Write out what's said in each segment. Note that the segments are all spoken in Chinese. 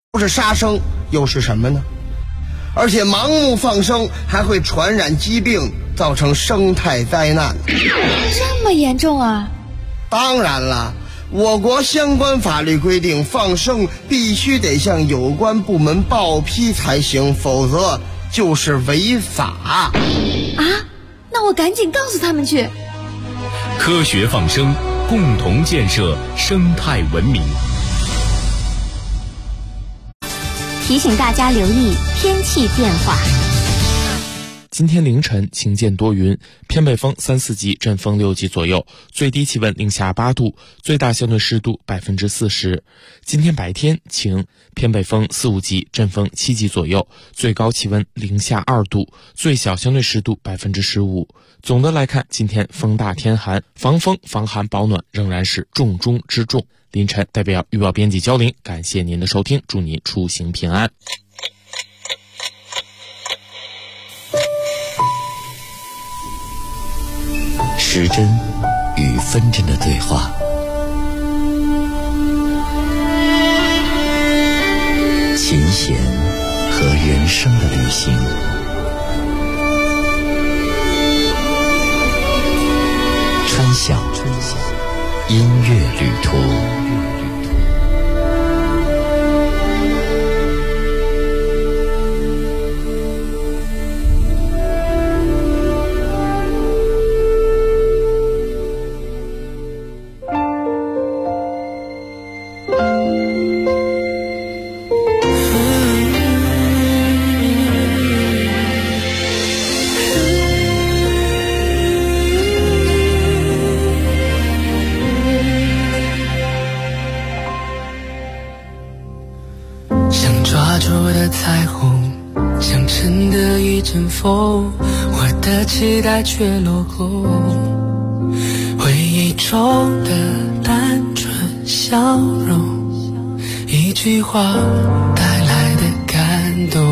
不是杀生又是什么呢？而且盲目放生还会传染疾病，造成生态灾难。 这么严重啊？ 当然了，我国相关法律规定，放生必须得向有关部门报批才行，否则就是违法。 啊？那我赶紧告诉他们去。 科学放生，共同建设生态文明。 提醒大家留意天气变化。 今天凌晨晴间多云，偏北风3、4级，阵风6级左右，最低气温零下8度，最大相对湿度40%。今天白天晴，偏北风4、5级，阵风7级左右，最高气温零下2度，最小相对湿度15%。总的来看，今天风大天寒，防风防寒保暖仍然是重中之重。凌晨代表预报编辑焦玲，感谢您的收听，祝您出行平安。 时针与分针的对话，琴弦和人生的旅行，穿响音乐旅途。 彩虹像晨的一阵风，我的期待却落空。回忆中的单纯笑容，一句话带来的感动。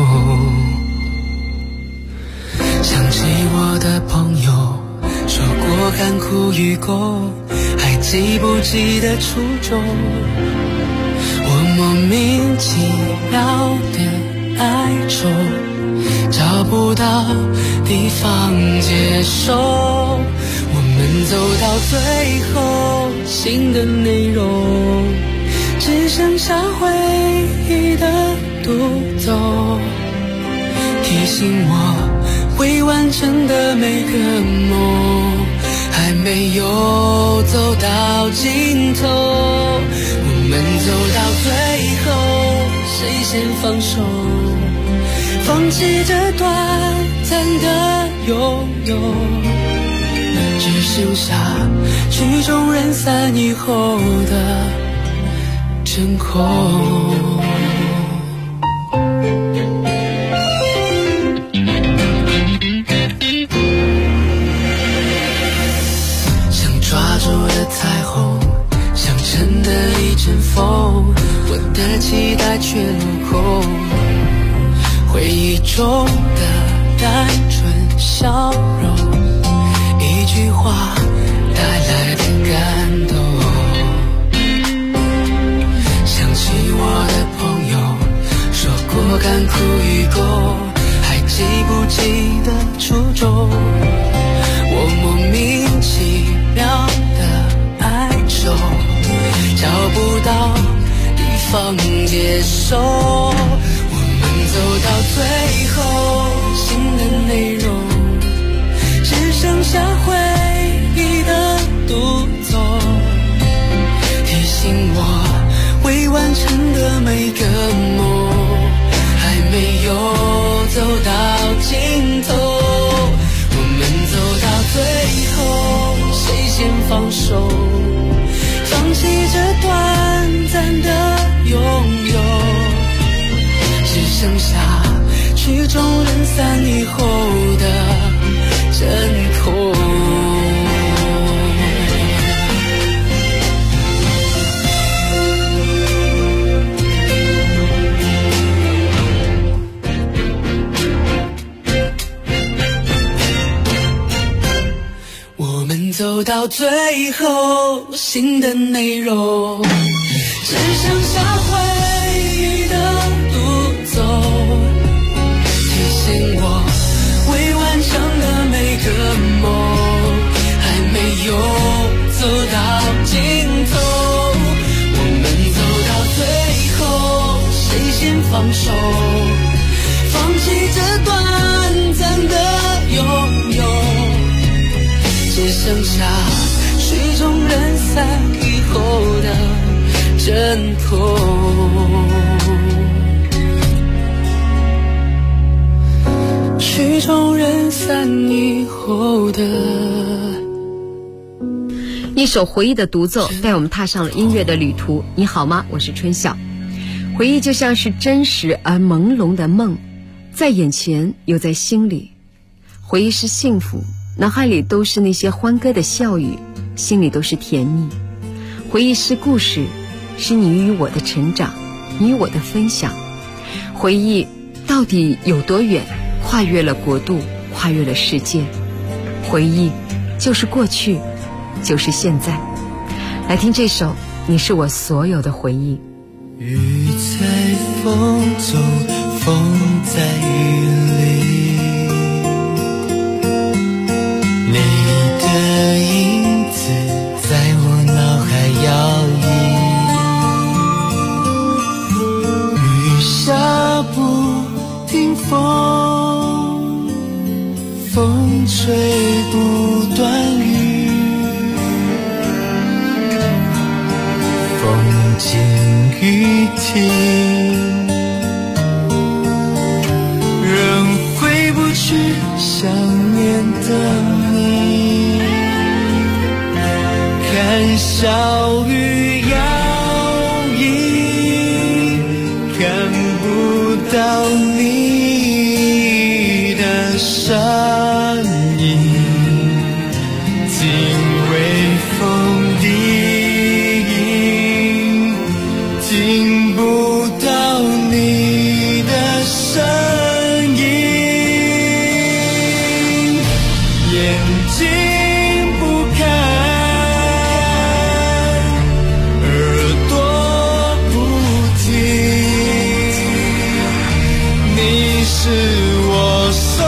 想起我的朋友说过甘苦与共，还记不记得初衷？我莫名其妙的哀愁，找不到地方接受。我们走到最后，新的内容只剩下回忆的独奏，提醒我未完成的每个梦还没有走到尽头。我们走到最后，谁先放手，放弃这短暂的拥有，只剩下曲终人散以后的真空。想抓住的彩虹，像晨的一阵风，我的期待却落空。回忆中的单纯笑容，一句话带来的感动。想起我的朋友说过甘苦与共，还记不记得初衷？我莫名其妙的哀愁，找不到地方接受。我们走到最后，新的内容只剩下回忆的独奏，提醒我未完成的每个梦还没有走到尽头。我们走到最后，谁先放手，放弃这短暂的拥有，只剩下曲终人散以后的真空。我们走到最后，新的内容只剩下回忆的放手，放弃这短暂的拥有，只剩下曲终人散以后的阵痛。曲终人散以后的一首回忆的独奏带我们踏上了音乐的旅途。你好吗？我是春晓。回忆就像是真实而朦胧的梦，在眼前又在心里。回忆是幸福，脑海里都是那些欢歌的笑语，心里都是甜蜜。回忆是故事，是你与我的成长，你与我的分享。回忆到底有多远？跨越了国度，跨越了世界。回忆就是过去，就是现在。来听这首《你是我所有的回忆》。 雨在风中，风在雨里，你的影子在我脑海摇曳，雨下不停，风吹不断雨，风静雨停，仍回不去想念的你，看小雨摇曳，看不到你的身影，竟微风低吟，听不到你的声音，眼睛不看，耳朵不听，你是我所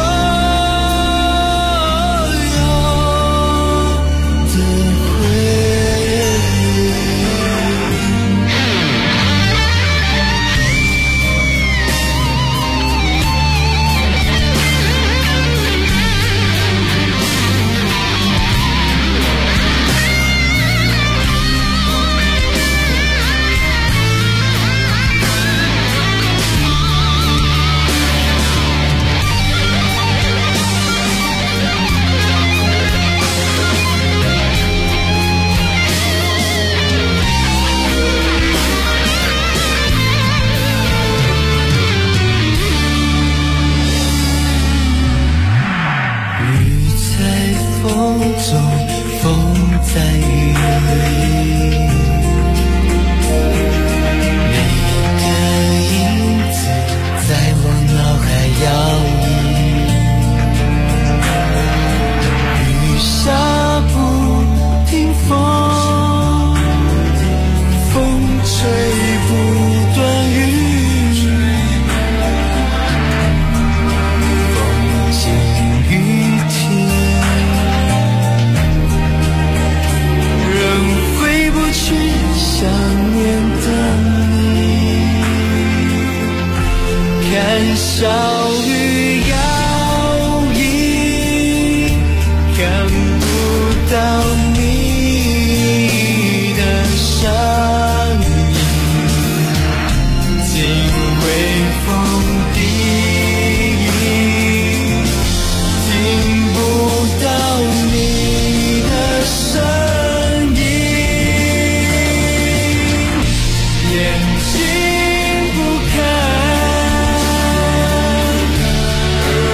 小雨摇曳，看不到你的身影，听微风低吟，听不到你的声音，眼睛不看，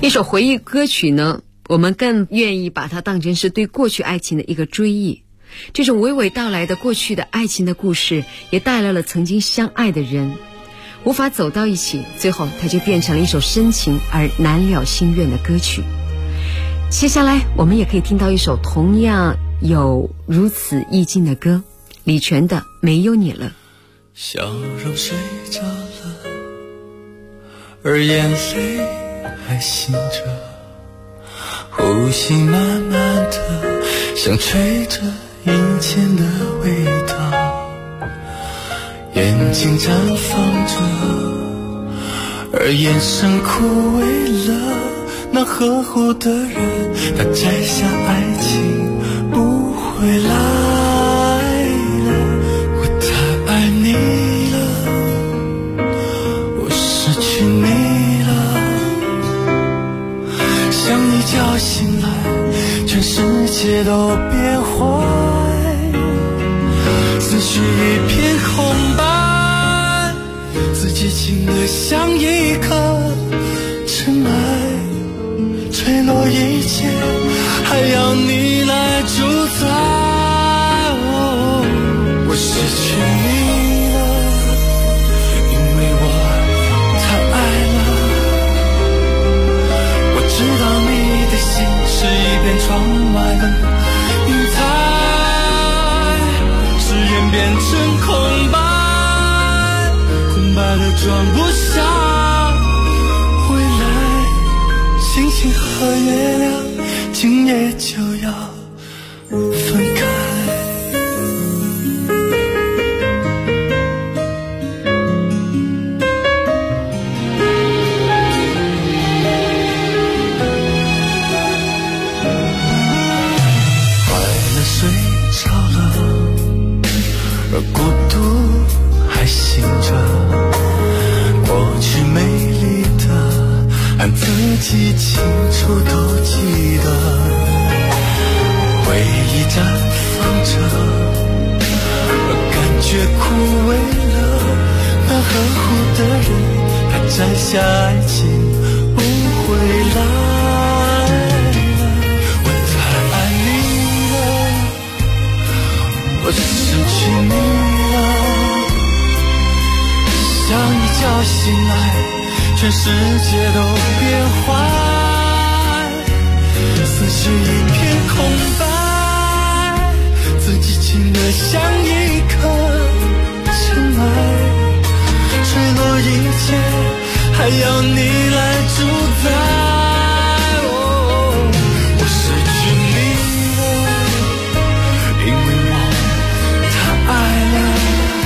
一首回忆歌曲呢，我们更愿意把它当成是对过去爱情的一个追忆。这种娓娓道来的过去的爱情的故事，也带来了曾经相爱的人无法走到一起，最后它就变成了一首深情而难了心愿的歌曲。接下来我们也可以听到一首同样有如此意境的歌，李泉的《没有你了》。 笑容睡着了，而眼泪还醒着，呼吸慢慢的像吹着阴间的味道，眼睛绽放着，而眼神枯萎了。那呵护的人，他摘下爱情不回来了。我太爱你了，我失去你了，像一觉醒来，全世界都变坏，思绪一片空白，自己轻得像一颗尘埃，坠落一切，还要你来主宰。我失去你了，因为我太爱了。我知道你的心是一片窗外的云彩，誓言变成空白，空白的装不下星星和月亮，今夜就要分开。快乐睡着了，而孤独还醒着，过去美丽的按自己清楚都记得，回忆绽放着，感觉枯萎了。那呵护的人，他摘下爱情不回来了。我太爱你了，我失去你了，像一觉醒来，全世界都变坏，思绪一片空白，自己轻得像一颗尘埃，坠落一切，还要你来主宰。我失去你了，因为我太爱了。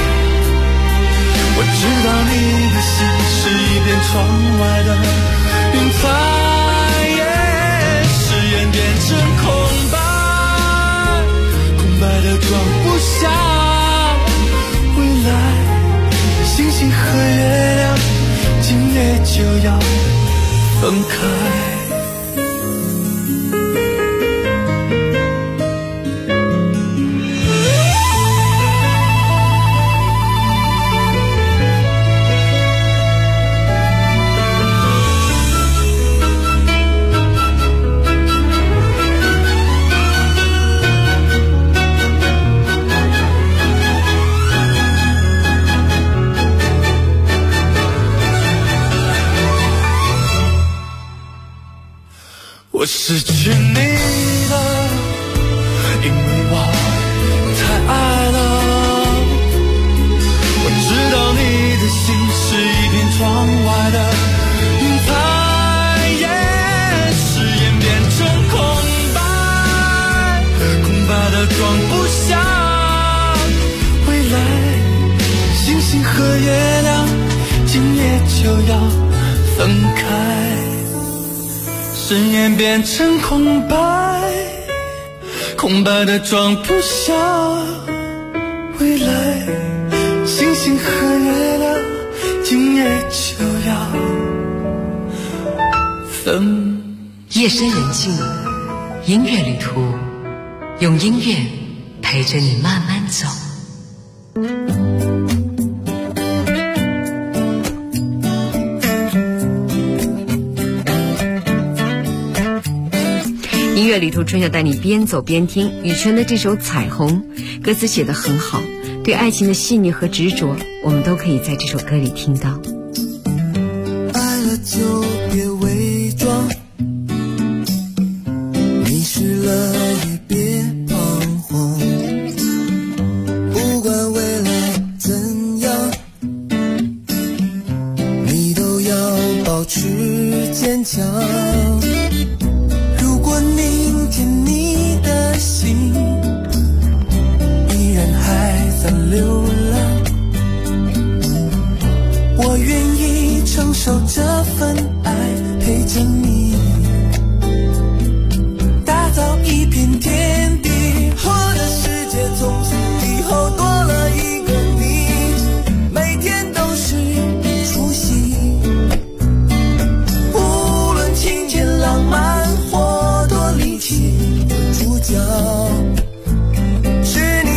我知道你的心是一片窗外的云彩，誓言变成空白，空白的装不下未来，星星和月亮今夜就要分开。我失去你了，因为我太爱了。我知道你的心是一片窗外的云彩，誓言变成空白，空白的装不下未来，星星和月亮今夜就要分开。誓言变成空白，空白的装不下未来，星星和月亮今夜就要分。 夜深人静，音乐旅途，用音乐陪着你慢慢走。 音乐旅途，春晓带你边走边听。羽泉的这首《彩虹》，歌词写得很好，对爱情的细腻和执着，我们都可以在这首歌里听到。 爱了就别伪装，迷失了也别彷徨，不管未来怎样，你都要保持坚强。如果明天你的心依然还在流浪，我愿意承受这份爱，陪着你打造一片天地。我的世界从此以后多了一个你，每天都是出席，无论情节浪漫或多离奇，主角是你。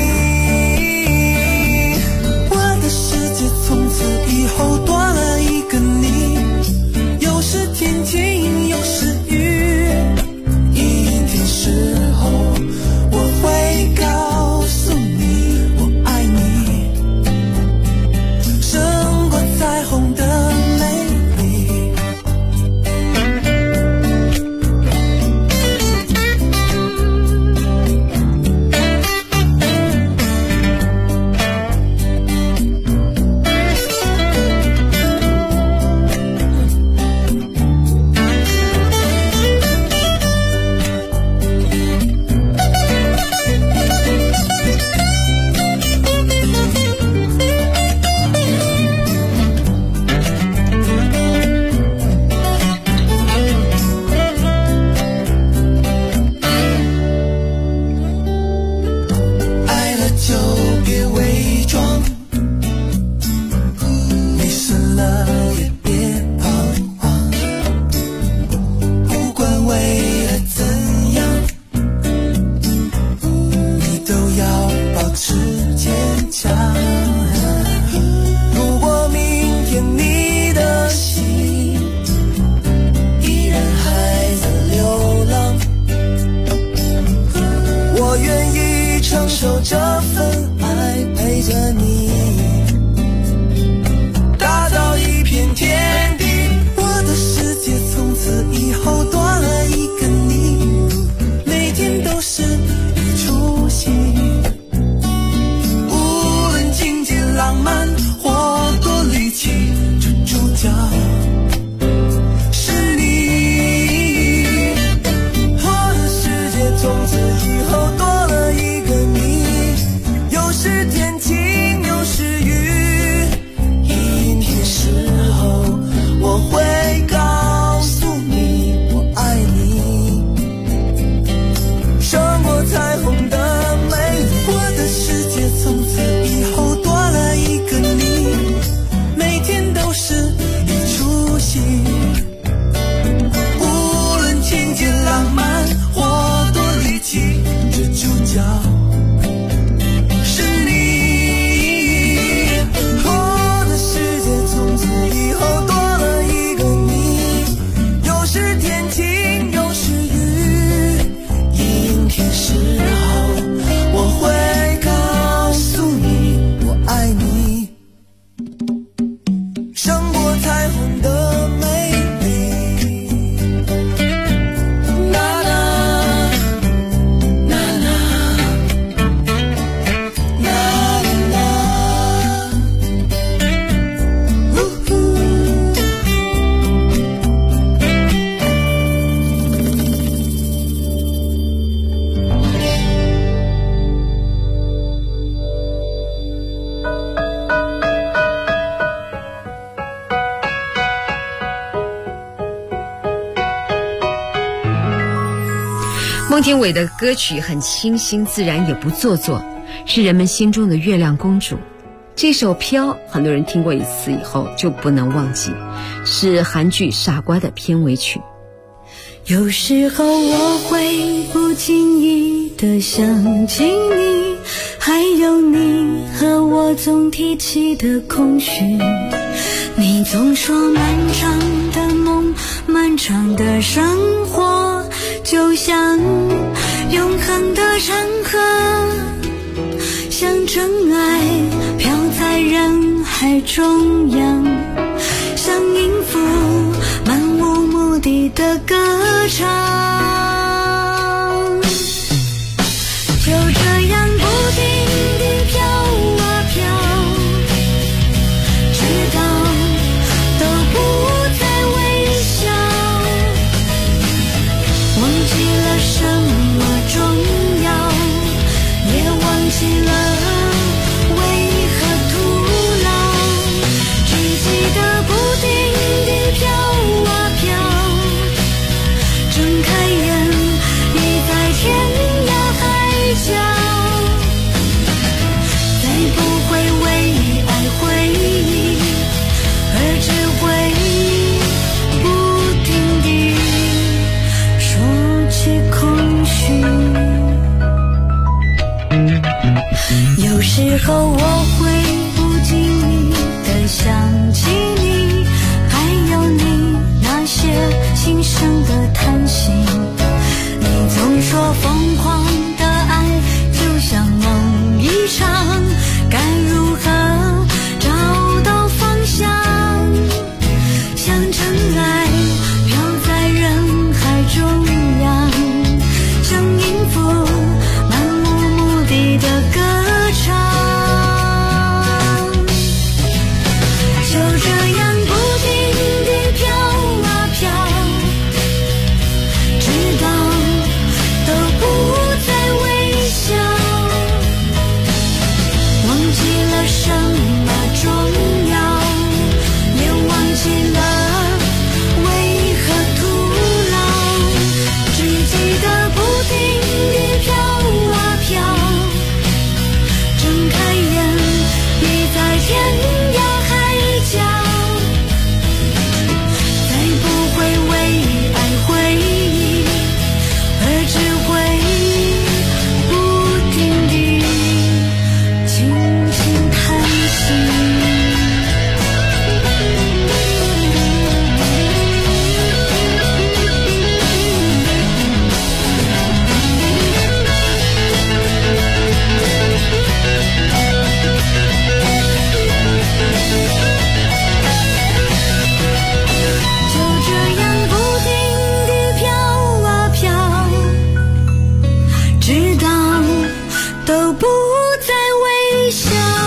我的世界从此以后多了一个你，有时天晴有时雨，一天时候我会告诉你我爱你，胜过彩虹的美丽。爱了就别伪装，迷失了也别彷徨，不管未来怎样，你都要保持坚强。如果明天你的心依然还在流浪，我愿意承受这份爱，陪着你打造一片天地。我的世界从此以后多了一个你，每天都是一出戏，无论情节浪漫或多离奇，这主角是你。我的世界从此以后多了一个你，有时天晴有时雨，阴天时候我会告诉你我爱你，胜过彩虹的美丽。我的世界从此以后多了一个你，每天都是一出戏，无论情节浪漫或多离奇，这主角是你。我的世界从此以后多了一个你，有时天晴有时雨，阴天时候我会告诉你我爱你，胜过彩虹的美丽。啦啦啦啦啦啦啦，呜呼。 孟庭苇的歌曲很清新自然，也不做作，是人们心中的月亮公主。这首《飘》很多人听过一次以后就不能忘记，是韩剧《傻瓜》的片尾曲。 有时候我会不经意地想起你，还有你和我总提起的空虚。你总说漫长的梦，漫长的生活就像永恒的长河，像尘埃飘在人海中央，像音符漫无目的的歌唱，就这样不停地飘啊飘，直到都不再微笑，忘记了什么重要，也忘记了为何徒劳，只记得不停地飘啊飘，睁开眼已在天涯海角，再不会为爱回忆，而只会不停地说起空虚。有时候我会不经意地想起你，还有你那些轻声的叹息，你总说疯狂的爱就像梦一场，该如何找到方向，像尘埃飘在人海中央，像音符漫无目的的歌唱，就这样不停地飘啊飘，直到都不再微笑，忘记了什么重要，也忘记了为何徒劳，只记得不停地飘啊飘，睁开眼已在天涯海角，再不会为爱回忆，而只会不停地轻轻叹息。就这样不停地飘啊飘，直到都不再微笑，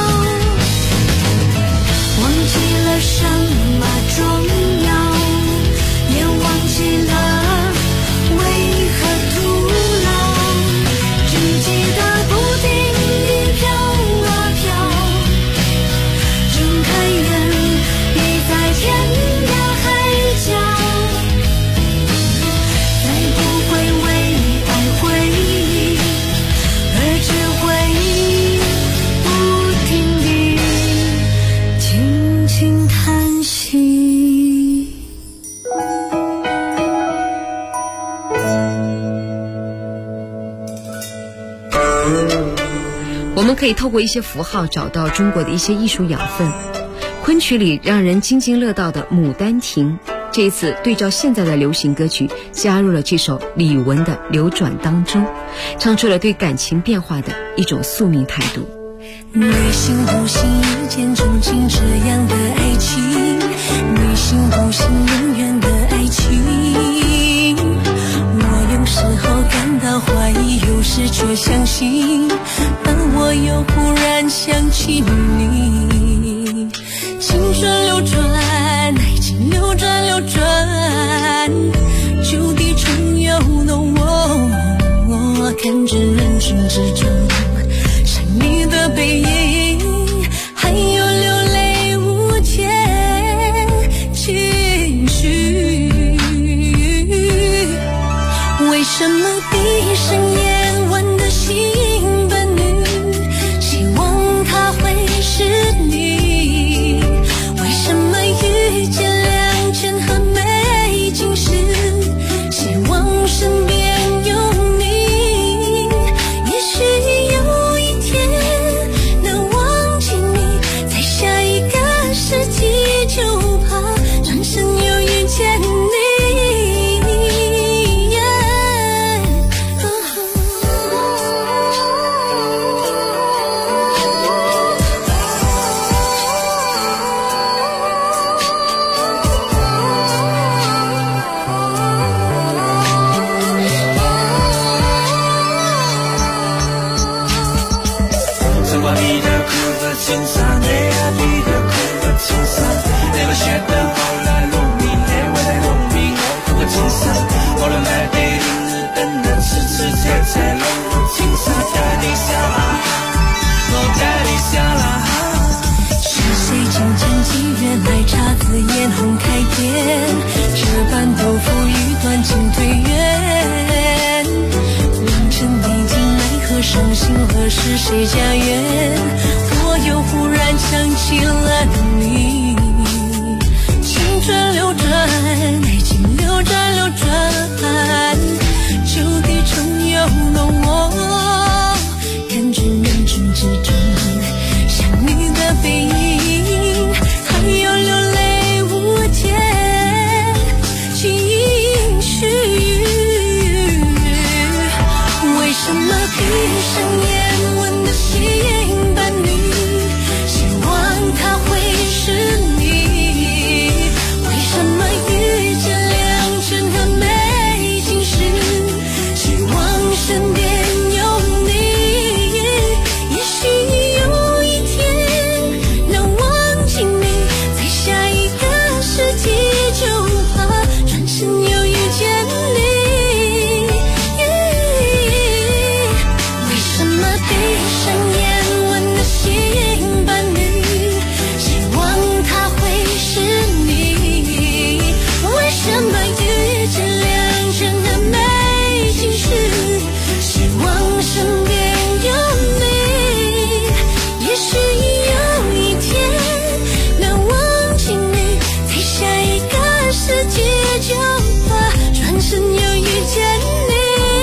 忘记了什么重要，也忘记了为何徒劳，只记得不停地飘啊飘，睁开眼已在天涯海角，再不会为爱回忆，而只会不停地轻轻叹息。 我们可以透过一些符号找到中国的一些艺术养分。昆曲里让人津津乐道的《牡丹亭》，这一次对照现在的流行歌曲，加入了这首李玟的《流转》当中，唱出了对感情变化的一种宿命态度。 你信不信一见钟情这样的爱情？你信不信永远的爱情？我有时候感到怀疑，有时却相信，而我又忽然想起你。青春流转，爱情流转流转，旧地重游弄我看着人群之中闪你的背影，还有流泪无解情绪。为什么闭上眼玩的心本女，希望它会是你？为什么遇见良辰和美景时，希望身边有你？也许是谁家园，我又忽然想起了你。青春流转，爱情流转流转，旧地重游了我，感觉人群之中想你的背影，还有流泪无天情绪。为什么闭上眼闻的吸引伴侣，希望他会是你。为什么遇见良辰和美景时，希望身边有你。也许有一天能忘记你，在下一个世纪就怕转身又遇见你。闭上眼闻的吸引伴侣，希望他会是你。为什么遇见良辰和美景时，希望身边有你。也许有一天能忘记你，在下一个世界就怕转身又遇见你。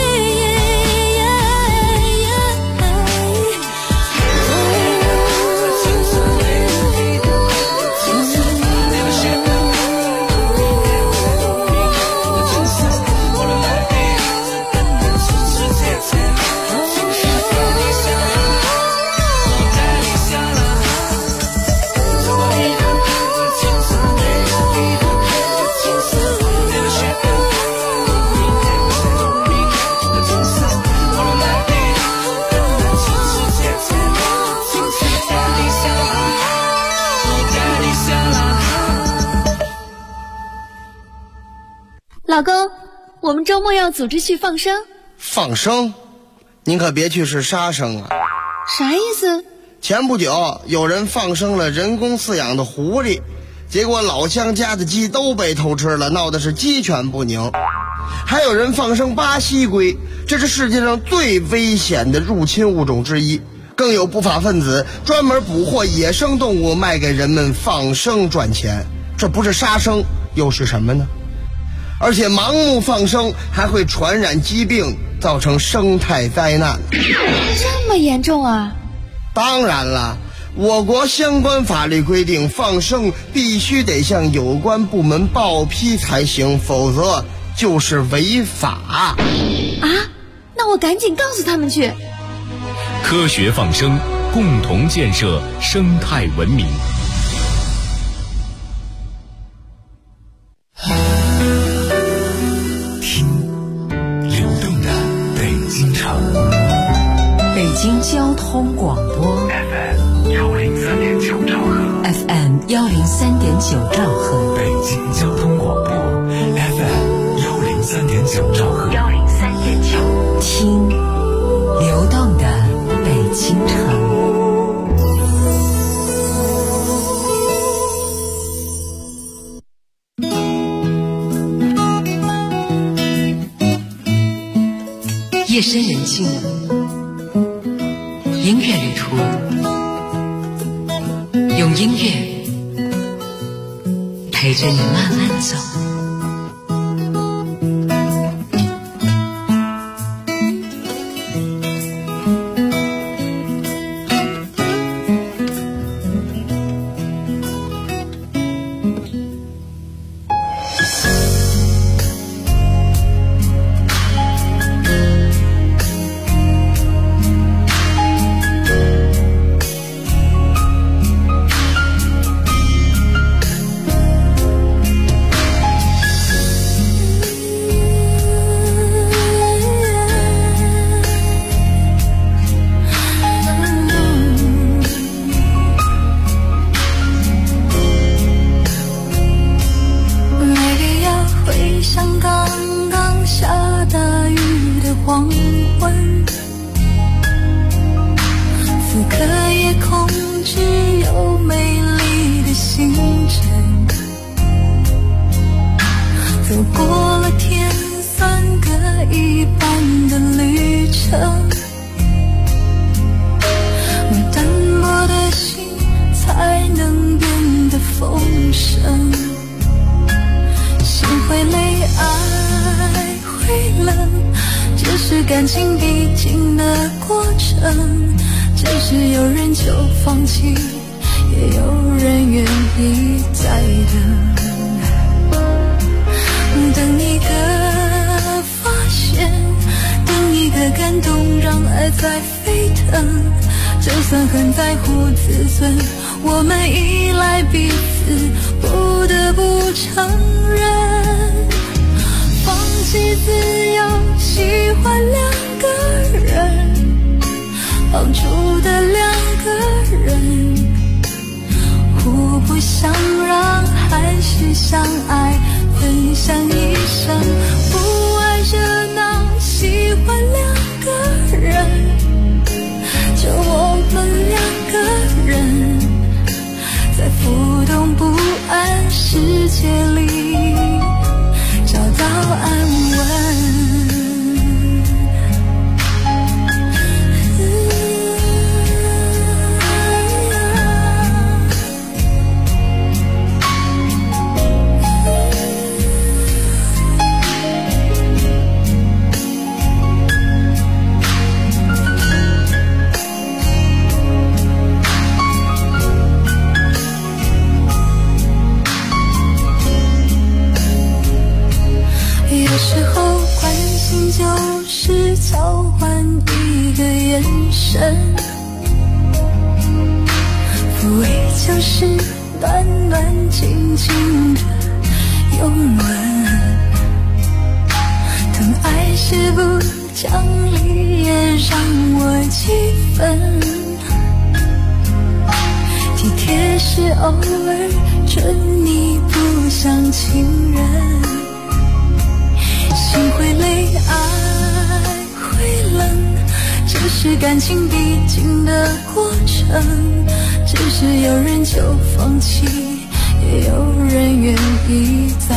老公，我们周末要组织去放生。 放生？您可别去是杀生啊！ 啥意思？ 前不久有人放生了人工饲养的狐狸，结果老乡家的鸡都被偷吃了，闹的是鸡犬不宁。还有人放生巴西龟，这是世界上最危险的入侵物种之一。更有不法分子专门捕获野生动物卖给人们放生赚钱，这不是杀生又是什么呢？而且盲目放生还会传染疾病，造成生态灾难。 这么严重啊？ 当然了，我国相关法律规定，放生必须得向有关部门报批才行，否则就是违法。 啊？那我赶紧告诉他们去。 科学放生，共同建设生态文明。 北京交通广播 FM 103.9兆赫 FM 103.9兆赫， 北京交通广播 FM 103.9兆赫 103.9， 听流动的北京城。夜深人静，音乐旅途，用音乐陪着你慢慢走。 这是感情必经的过程，只是有人就放弃，也有人愿意再等一个发现，等一个感动，让爱在沸腾。就算很在乎自尊，我们依赖彼此，不得不承认，放弃自由，喜欢两个人，绑住的两个人，互不相让，还是相爱，分享一生，不爱热闹，喜欢两个人，就我们两个人，在浮动不安世界里找到安稳。有时候关心就是交换一个眼神，抚慰就是暖暖静静的拥吻，疼爱是不讲理也让我气愤，体贴是偶尔准你不像情人，心会累，爱会冷，这是感情必经的过程，只是有人就放弃，也有人愿意再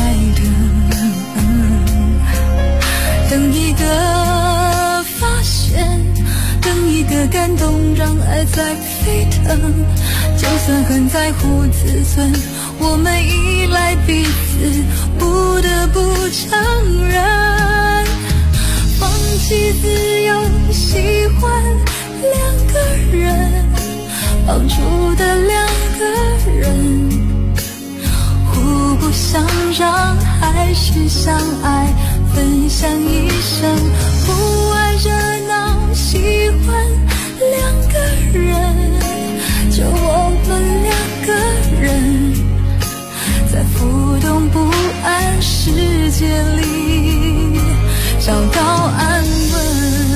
等一个发现，等一个感动，让爱在沸腾，就算很在乎自尊，我们依赖彼此，不得不承认，放弃自由，喜欢两个人，绑住的两个人，互不相让，还是相爱，分享一生，不爱热闹，喜欢两个人，就我们两个人，在浮动不安世界里找到安稳。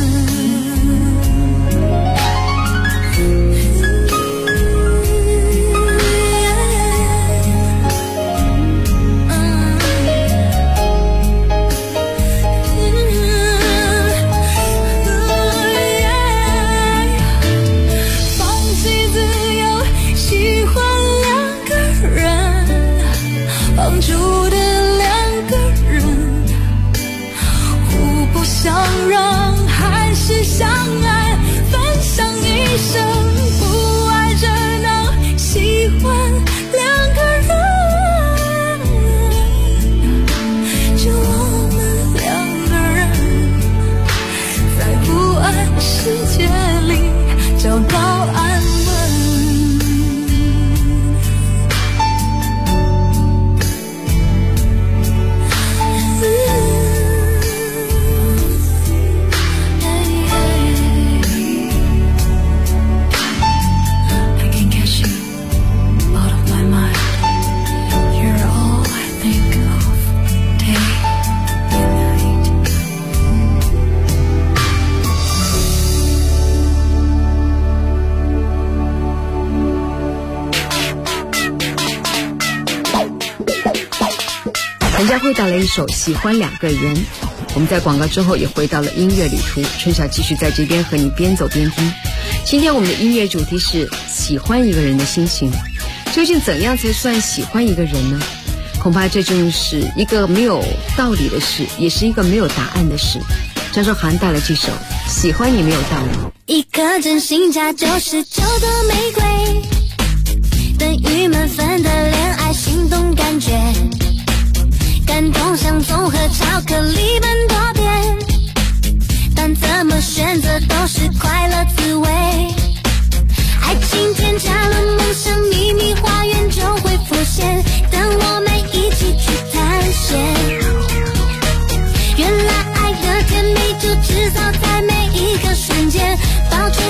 陈佳慧带来一首《喜欢两个人》，我们在广告之后也回到了音乐旅途，春晓继续在这边和你边走边听。今天我们的音乐主题是喜欢一个人的心情，究竟怎样才算喜欢一个人呢？恐怕这正是一个没有道理的事，也是一个没有答案的事。张韶涵带来这首《喜欢你没有道理》。 一颗真心价99朵玫瑰，等于满分的恋爱心动感觉，感动像综合巧克力般多变，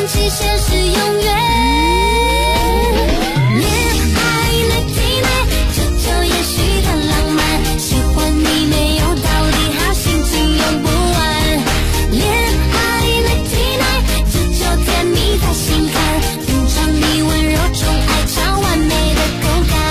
成期限是永远。恋爱night night，这就也许的浪漫，喜欢你没有道理，好心情用不完。恋爱night night，这就甜蜜在心坎，品尝你温柔中爱超完美的口感。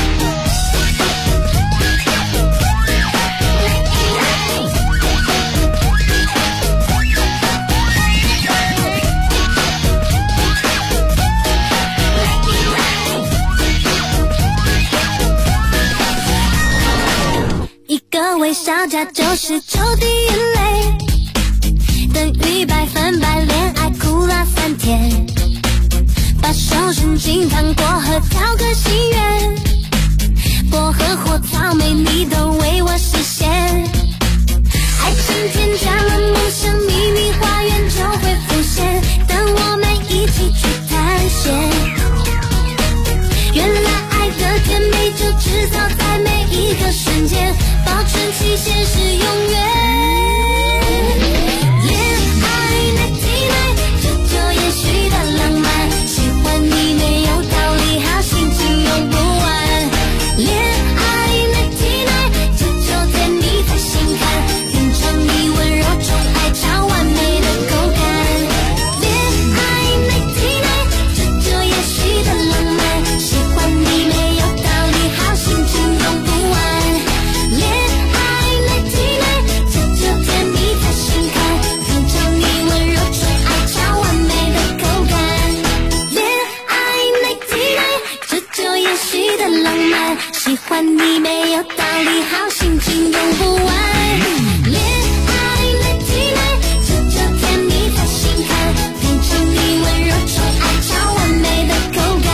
一个微笑加99滴眼泪，等于100%恋爱哭了3天。把手伸进糖果盒挑个心愿，薄荷或草莓你都为我实现。爱情添加了梦想，秘密花园就会浮现，等我们一起去探险。原来爱的甜美就制造在每一个瞬间，保存期限是永远。恋爱night night，这就也许的浪漫，喜欢你没有道理，好心情用不完。恋爱night night，这就甜蜜在心坎，品尝你温柔中爱超完美的口感。恋爱night night，这就也许的浪漫，喜欢你没有道理，好心情用不完。恋爱night night，这就甜蜜在心坎，品尝你温柔中爱超完美的口感。恋爱night night，这就也许的浪漫，喜欢你没有道理，好心情用不完。恋爱night night，这就甜蜜在心坎，品尝你温柔中爱超完美的口感。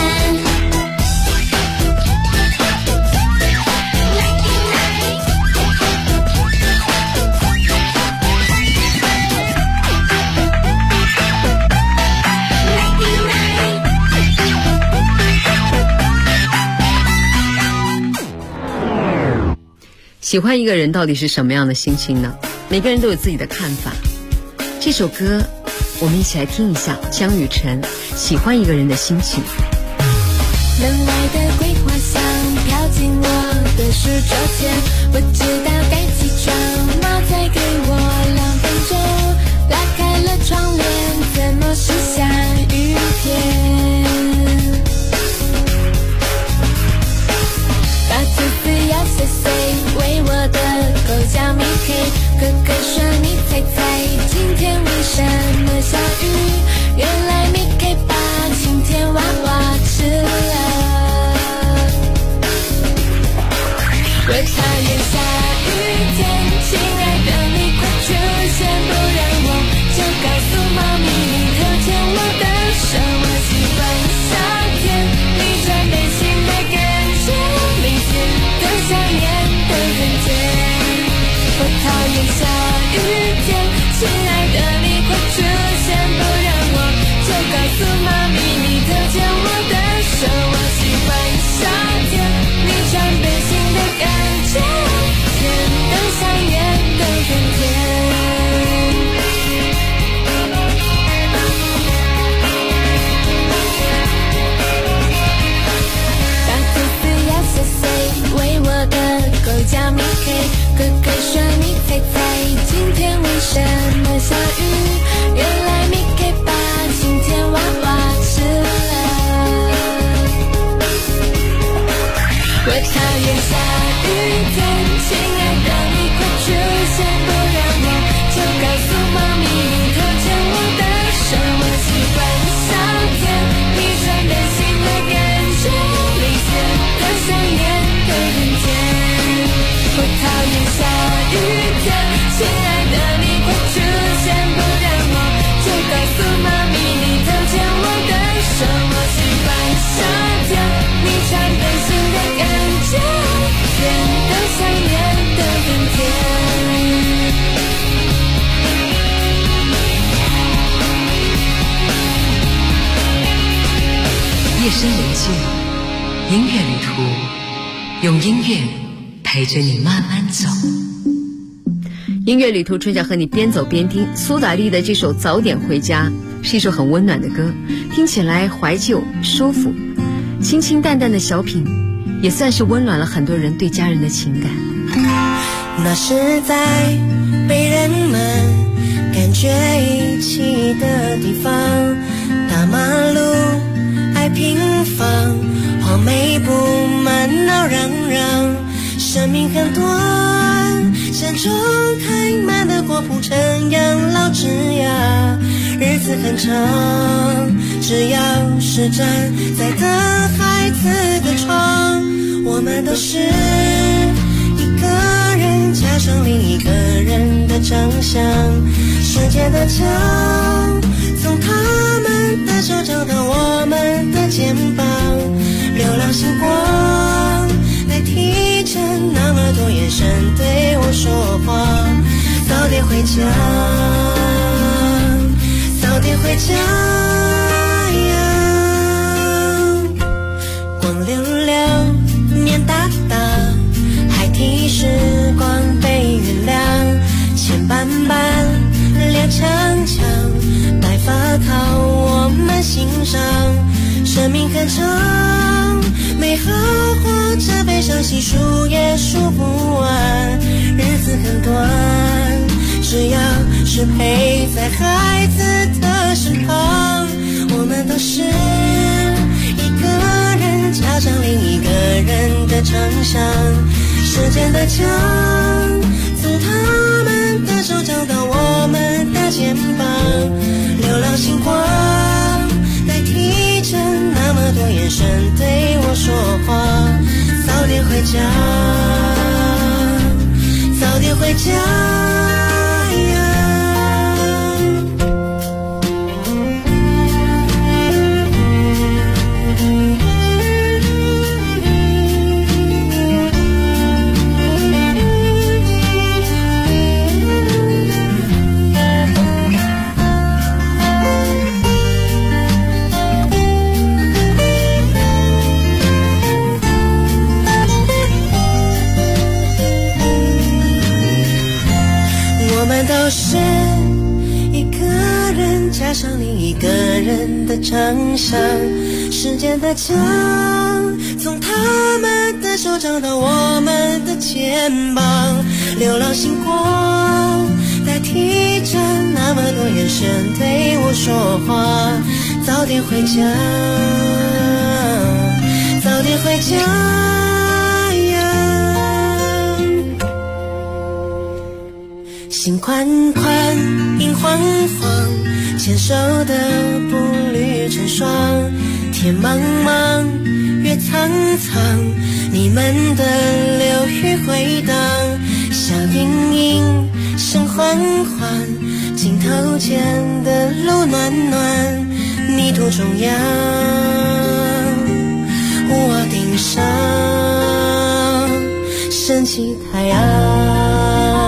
喜欢一个人到底是什么样的心情呢？每个人都有自己的看法。这首歌我们一起来听一下江雨晨《喜欢一个人的心情》。 门外的桂花香飘进我的书桌前，我知道该起床，猫再给我2分钟，拉开了窗帘，怎么是下雨天？把兔子摇碎碎，为我的狗叫米 K， 哥哥说你猜猜，今天为什么下雨？原来米 K 把晴天娃娃吃了。我讨厌下雨天，亲爱的你快出现，不然我就告诉猫咪你偷牵我的手。我喜欢夏天，你穿背心的感觉，明显的想念的人间。我讨厌下雨天，亲爱的你快出现，不然我就告诉猫咪你偷牵我的手。我喜欢夏天，你穿背心的感觉，甜的想念的人间。把兔子摇碎碎，为我的狗叫米 K， 哥哥说你猜猜，今天为什么下雨？原来米 K 把晴天娃娃吃了。我讨厌下雨天，亲爱的你快出现，不然我就告诉猫咪你偷牵我的手。我喜欢夏天，你穿背心的感觉，明显的想念的人间。我讨厌下雨天，亲爱的你快出现，不然我就告诉猫咪你偷牵我的手。我喜欢夏天，你穿背心的感觉，甜的想念的人间。 夜深人静，音乐旅途，用音乐陪着你慢慢走。 音乐旅途，春晓和你边走边听。苏打绿的这首《早点回家》是一首很温暖的歌，听起来怀旧舒服，清清淡淡的小品，也算是温暖了很多人对家人的情感。 那是在被人们感觉遗弃的地方，大马路爱平房，黄梅布满闹嚷嚷，生命很短，山中开满的果铺成养老枝桠，日子很长，只要是站在等孩子的窗，我们都是一个人加上另一个人的长相，时间的墙从他们的手找到我们的肩膀，流浪星光代替着那么多眼神对我说话，早点回家，早点回家呀，光溜溜面大大，还替时光被原谅，牵绊绊踉跄跄，白发靠我们欣赏，生命很长，美好或者悲伤细数也数不完，日子很短，只要是陪在孩子的身旁，我们都是一个人加上另一个人的长相，时间的墙从他们的手找到我们的肩膀，流浪星光代替着那么多眼神对我说话，早点回家，早点回家呀。都是一个人加上另一个人的长相，时间的墙从他们的手找到我们的肩膀，流浪星光代替着那么多眼神对我说话，早点回家，早点回家呀，心宽宽影晃晃，牵手的步履成双，天茫茫月苍苍，你们的流语回荡，小阴影声缓缓，镜头前的路暖暖，泥土中央屋顶上升起太阳。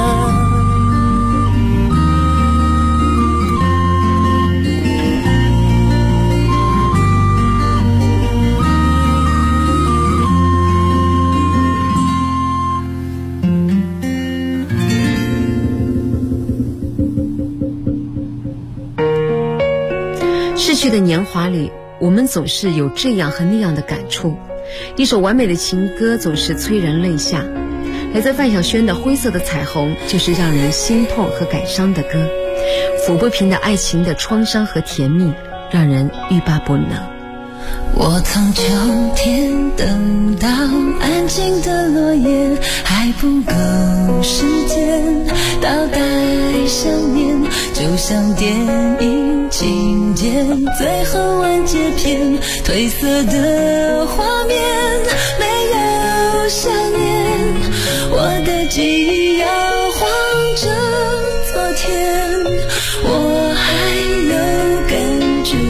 逝去的年华里，我们总是有这样和那样的感触，一首完美的情歌总是催人泪下。来自范晓萱的《灰色的彩虹》就是让人心痛和感伤的歌，抚不平的爱情的创伤和甜蜜，让人欲罢不能。 我从秋天等到安静的落叶，还不够时间倒带想念，就像电影情节最后完结篇，褪色的画面没有想念，我的记忆摇晃着昨天，我还有感觉，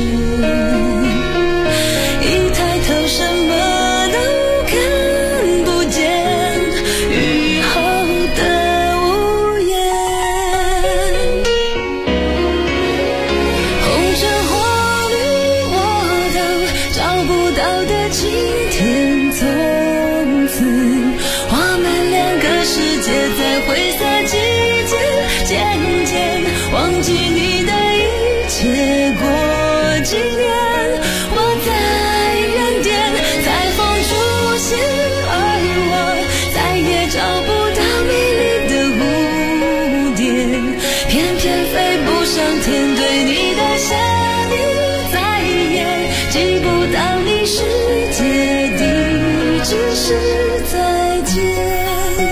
一抬头什么都看不见，雨后的屋檐，红橙黄绿我都找不到的今天，从此我们两个世界在上天，对你的想念再也记不到你世界地址是再见。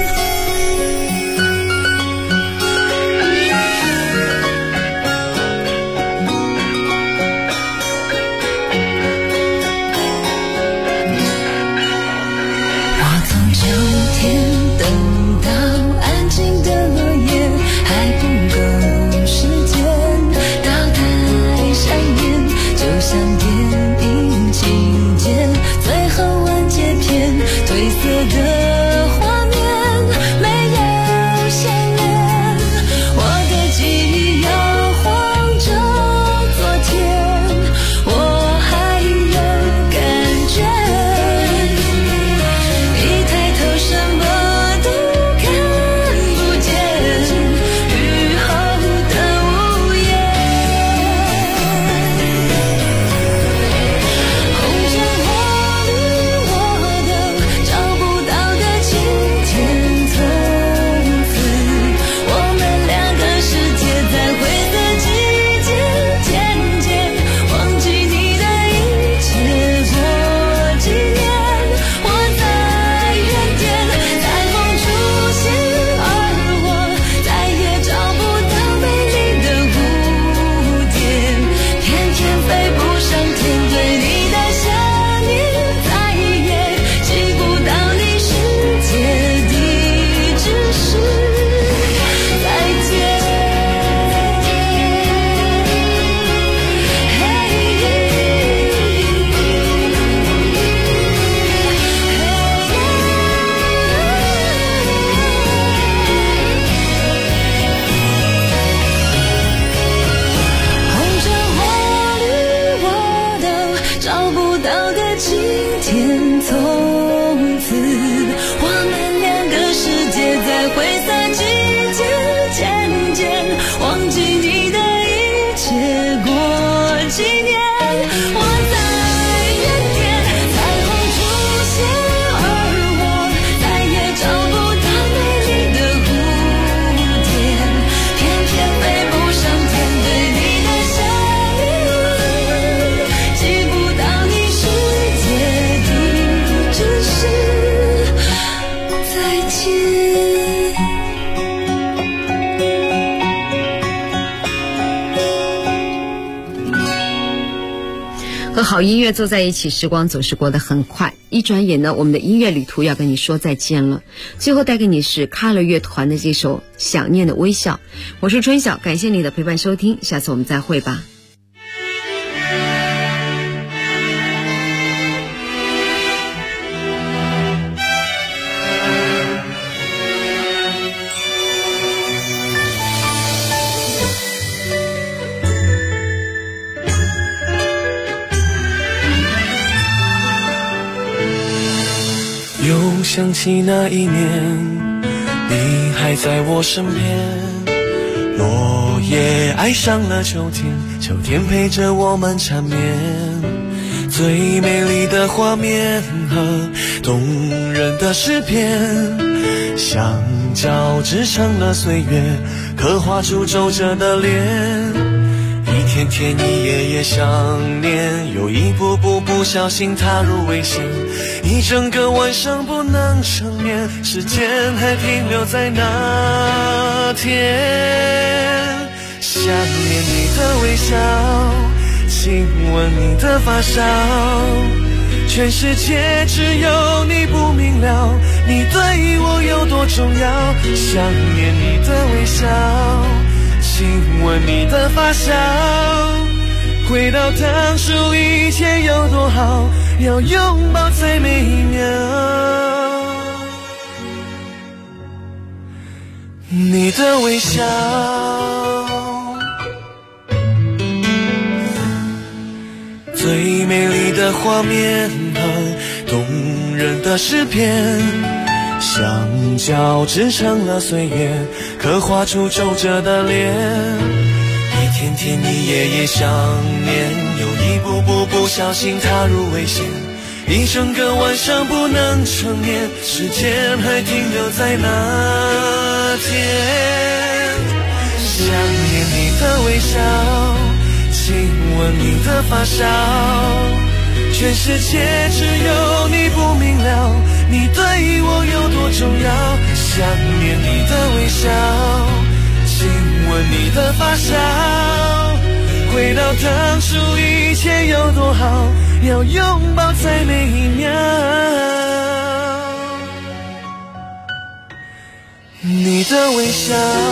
和好音乐坐在一起，时光总是过得很快，一转眼呢，我们的音乐旅途要跟你说再见了。最后带给你是 Color 乐团的这首《想念的微笑》。我是春晓，感谢你的陪伴收听，下次我们再会吧。 又想起那一年，你还在我身边，落叶爱上了秋天，秋天陪着我们缠绵，最美丽的画面和动人的诗篇，相交织成了岁月，刻画出皱褶的脸。一天天一夜夜想念，又一步步不小心踏入危险，一整个晚上不能成眠，时间还停留在那天。想念你的微笑，亲吻你的发梢，全世界只有你不明了，你对我有多重要。想念你的微笑，亲吻你的发梢，回到当初一切有多好，要拥抱在每一秒。你的微笑，最美丽的画面和动人的诗篇，相交织成了岁月，刻画出皱褶的脸。一天天一夜夜想念，又一步步不小心踏入危险，一整个晚上不能成眠，时间还停留在那天。想念你的微笑，亲吻你的发梢，全世界只有你不明了，你对我有多重要。想念你的微笑，亲吻你的发梢，回到当初一切有多好，要拥抱在每一秒。你的微笑，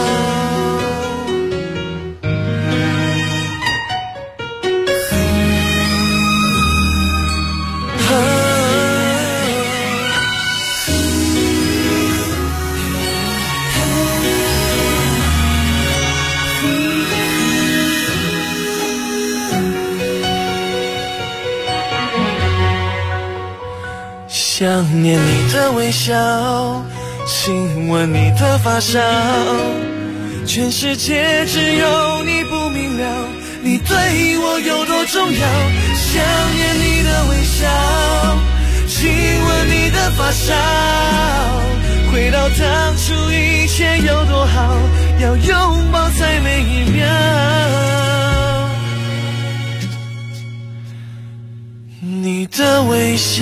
想念你的微笑，亲吻你的发梢，全世界只有你不明了，你对我有多重要。想念你的微笑，亲吻你的发梢，回到当初一切有多好，要拥抱在每一秒。你的微笑。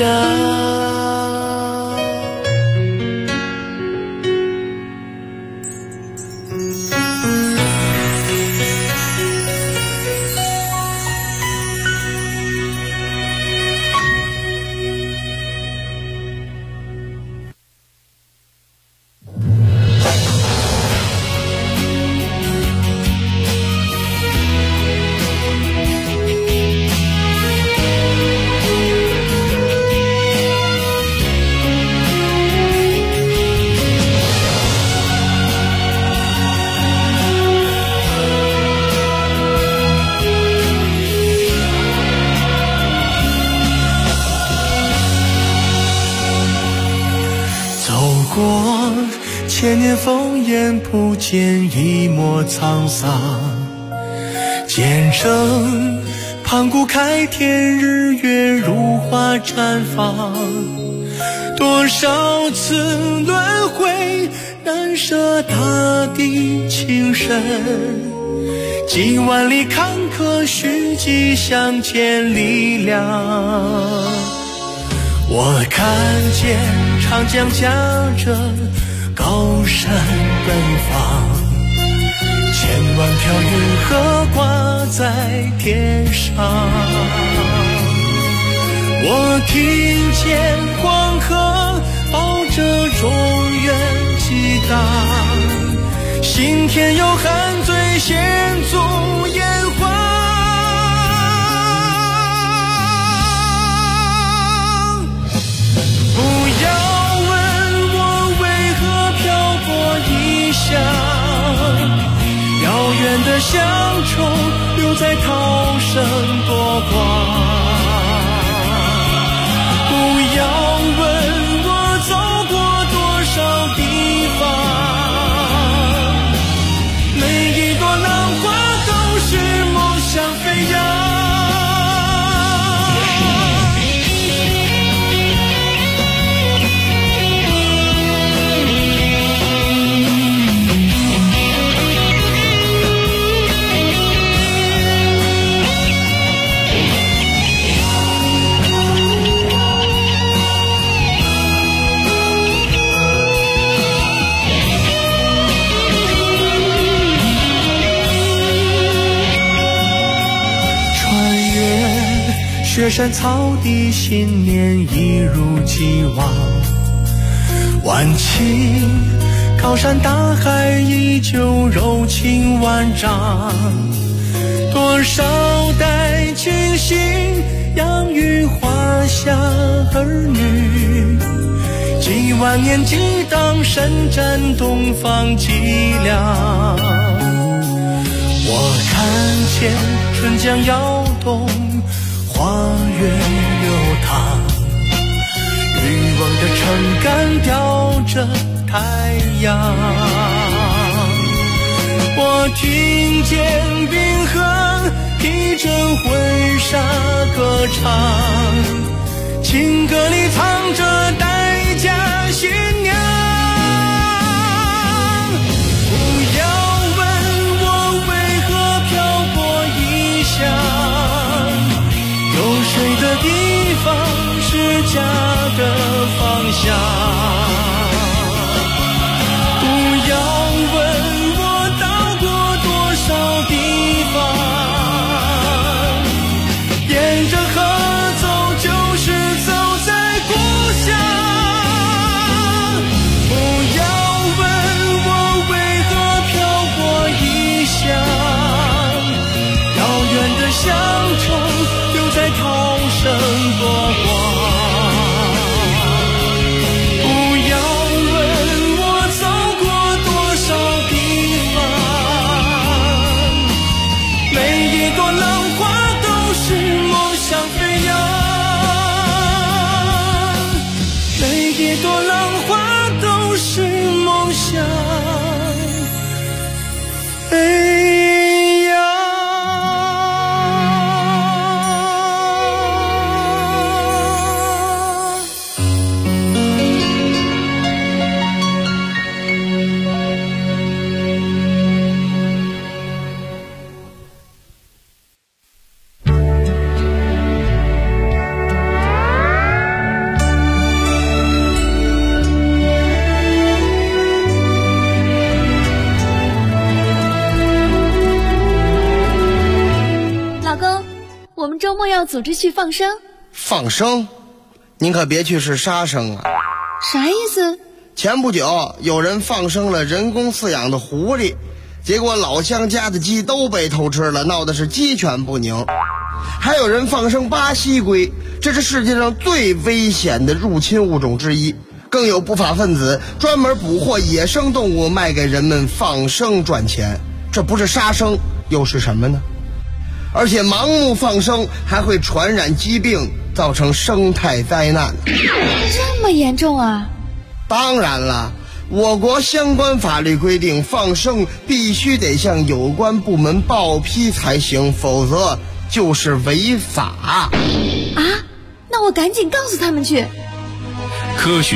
千年烽烟不见一抹沧桑，见证盘古开天，日月如花绽放。多少次轮回，难舍大地情深，几万里坎坷，虚迹相见力量。我看见长江夹着高山奔放，千万条云河挂在天上。我听见黄河抱着中原激荡，心田有汉醉献足炎黄。不要问我为何漂泊异乡，遥远的乡愁留在涛声波光。不要问我走过多少地方，每一朵浪花都是梦想飞扬。雪山草地，信念一如既往。万顷高山大海，依旧柔情万丈。多少代亲信养育华夏儿女，几万年激荡，深占东方脊梁。我看见春江摇动，花园流淌，渔翁的撑杆吊着太阳。我听见冰河披着婚纱歌唱，情歌里藏着待嫁新娘。不要问我为何朵浪花都是梦想飞扬，每一朵浪花都是梦想飞扬。 我们周末要组织去放生。 放生？您可别去是杀生啊！ 啥意思？ 前不久有人放生了人工饲养的狐狸，结果老乡家的鸡都被偷吃了，闹的是鸡犬不宁。还有人放生巴西龟，这是世界上最危险的入侵物种之一。更有不法分子专门捕获野生动物卖给人们放生赚钱，这不是杀生又是什么呢？而且盲目放生还会传染疾病，造成生态灾难。 这么严重啊？ 当然了，我国相关法律规定，放生必须得向有关部门报批才行，否则就是违法。 啊？那我赶紧告诉他们去。 科学